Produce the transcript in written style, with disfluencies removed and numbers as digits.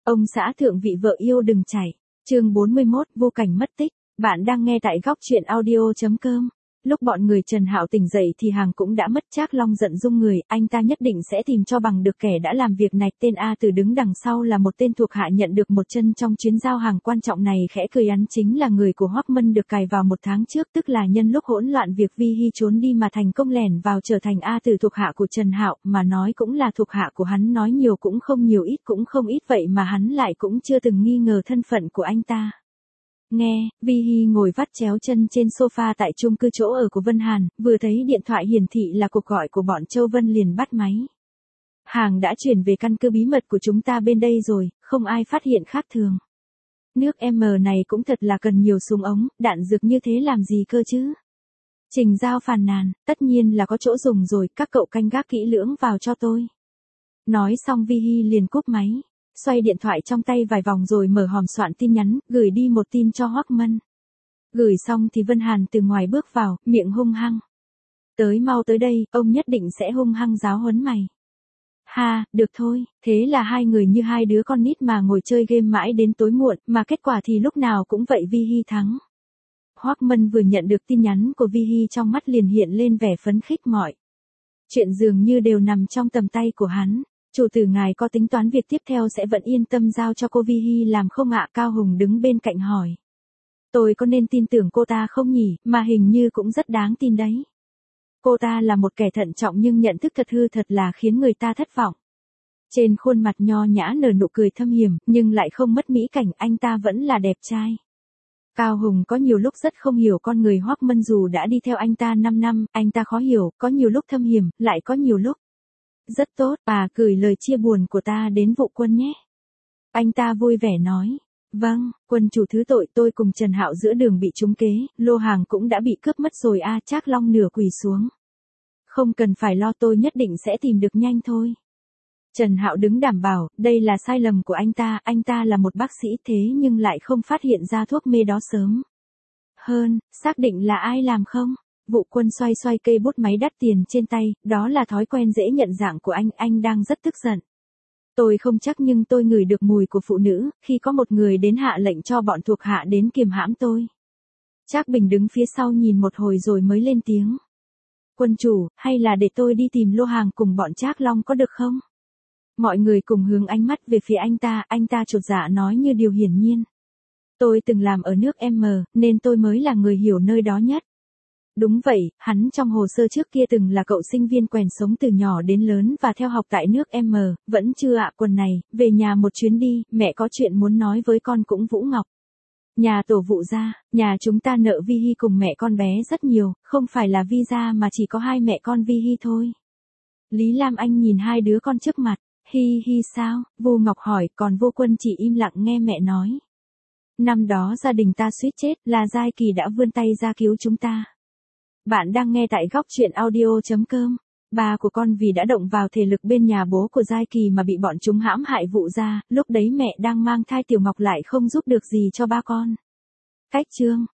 Ông xã thượng vị vợ yêu đừng chạy. Chương 41, vô cảnh mất tích. Bạn đang nghe tại góc truyện audio.com. Lúc bọn người Trần Hạo tỉnh dậy thì Hàng cũng đã mất. Trác Long giận rung người, anh ta nhất định sẽ tìm cho bằng được kẻ đã làm việc này. Tên A Tử đứng đằng sau là một tên thuộc hạ nhận được một chân trong chuyến giao hàng quan trọng này, khẽ cười hắn chính là người của Hoắc Mân được cài vào 1 tháng trước, tức là nhân lúc hỗn loạn việc Vi Hi trốn đi mà thành công lẻn vào trở thành A Tử thuộc hạ của Trần Hạo, mà nói cũng là thuộc hạ của hắn, nói nhiều cũng không nhiều, ít cũng không ít, vậy mà hắn lại cũng chưa từng nghi ngờ thân phận của anh ta. Nghe, Vi Hi ngồi vắt chéo chân trên sofa tại chung cư chỗ ở của Vân Hàn, vừa thấy điện thoại hiển thị là cuộc gọi của bọn Châu Vân liền bắt máy. Hàng đã chuyển về căn cứ bí mật của chúng ta bên đây rồi, không ai phát hiện khác thường. Nước M này cũng thật là cần nhiều súng ống, đạn dược như thế làm gì cơ chứ? Trình Giao phàn nàn, tất nhiên là có chỗ dùng rồi, các cậu canh gác kỹ lưỡng vào cho tôi. Nói xong Vi Hi liền cúp máy. Xoay điện thoại trong tay vài vòng rồi mở hòm soạn tin nhắn, gửi đi một tin cho Hoắc Mân. Gửi xong thì Vân Hàn từ ngoài bước vào, miệng hung hăng. Mau tới đây, ông nhất định sẽ hung hăng giáo huấn mày. Ha, được thôi, thế là hai người như hai đứa con nít mà ngồi chơi game mãi đến tối muộn, mà kết quả thì lúc nào cũng vậy, Vi Hi thắng. Hoắc Mân vừa nhận được tin nhắn của Vi Hi trong mắt liền hiện lên vẻ phấn khích, mọi chuyện dường như đều nằm trong tầm tay của hắn. Chủ tử ngài có tính toán việc tiếp theo sẽ vẫn yên tâm giao cho cô Vi Hi làm không ạ? Cao Hùng đứng bên cạnh hỏi. Tôi có nên tin tưởng cô ta không nhỉ, mà hình như cũng rất đáng tin đấy. Cô ta là một kẻ thận trọng nhưng nhận thức thật là khiến người ta thất vọng. Trên khuôn mặt nho nhã nở nụ cười thâm hiểm, nhưng lại không mất mỹ cảnh, anh ta vẫn là đẹp trai. Cao Hùng có nhiều lúc rất không hiểu con người Hoắc Mân, dù đã đi theo anh ta 5 năm, anh ta khó hiểu, có nhiều lúc thâm hiểm, lại có nhiều lúc rất tốt, gửi lời chia buồn của ta đến Vụ Quân nhé. Anh ta vui vẻ nói. Vâng, quân chủ thứ tội, tôi cùng Trần Hạo giữa đường bị trúng kế, lô hàng cũng đã bị cướp mất rồi. Trác Long nửa quỳ xuống. Không cần phải lo, tôi nhất định sẽ tìm được nhanh thôi. Trần Hạo đứng đảm bảo, đây là sai lầm của anh ta là một bác sĩ thế nhưng lại không phát hiện ra thuốc mê đó sớm. Xác định là ai làm không? Vụ Quân xoay cây bút máy đắt tiền trên tay, đó là thói quen dễ nhận dạng của anh đang rất tức giận. Tôi không chắc nhưng tôi ngửi được mùi của phụ nữ, khi có một người đến hạ lệnh cho bọn thuộc hạ đến kiềm hãm tôi. Trác Bình đứng phía sau nhìn một hồi rồi mới lên tiếng. Quân chủ, hay là để tôi đi tìm lô hàng cùng bọn Trác Long có được không? Mọi người cùng hướng ánh mắt về phía anh ta chột dạ nói như điều hiển nhiên. Tôi từng làm ở nước M, nên tôi mới là người hiểu nơi đó nhất. Đúng vậy, hắn trong hồ sơ trước kia từng là cậu sinh viên quèn sống từ nhỏ đến lớn và theo học tại nước M, vẫn chưa ạ. Quần này, về nhà một chuyến đi, mẹ có chuyện muốn nói với con cũng Vũ Ngọc. Nhà tổ Vụ gia, nhà chúng ta nợ Vi Hi cùng mẹ con bé rất nhiều, không phải là Vi gia mà chỉ có hai mẹ con Vi Hi thôi. Lý Lam Anh nhìn hai đứa con trước mặt, hi sao, Vu Ngọc hỏi, còn Vô Quân chỉ im lặng nghe mẹ nói. Năm đó gia đình ta suýt chết, là Giai Kỳ đã vươn tay ra cứu chúng ta. Bạn đang nghe tại góc truyện audio.com. Ba của con vì đã động vào thể lực bên nhà bố của Giai Kỳ mà bị bọn chúng hãm hại Vụ gia, lúc đấy mẹ đang mang thai Tiểu Ngọc lại không giúp được gì cho ba con. Cách chương,